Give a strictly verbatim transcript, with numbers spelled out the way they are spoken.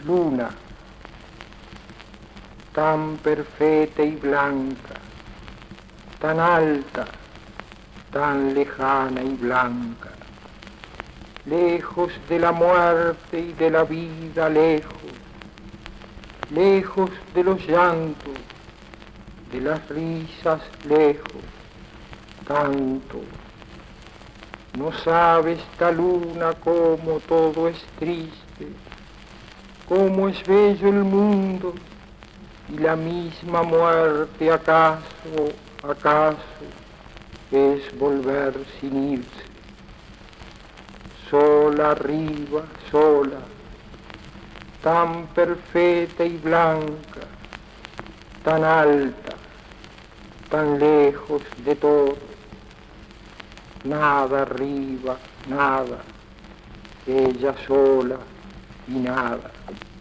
luna, tan perfecta y blanca, tan alta, tan lejana y blanca, lejos de la muerte y de la vida, lejos, lejos de los llantos, de las risas, lejos, tanto. No sabe esta luna cómo todo es triste, cómo es bello el mundo y la misma muerte, acaso, acaso, es volver sin irse. Sola arriba, sola, tan perfecta y blanca, tan alta, tan lejos de todo. Nada arriba, nada, ella sola y nada.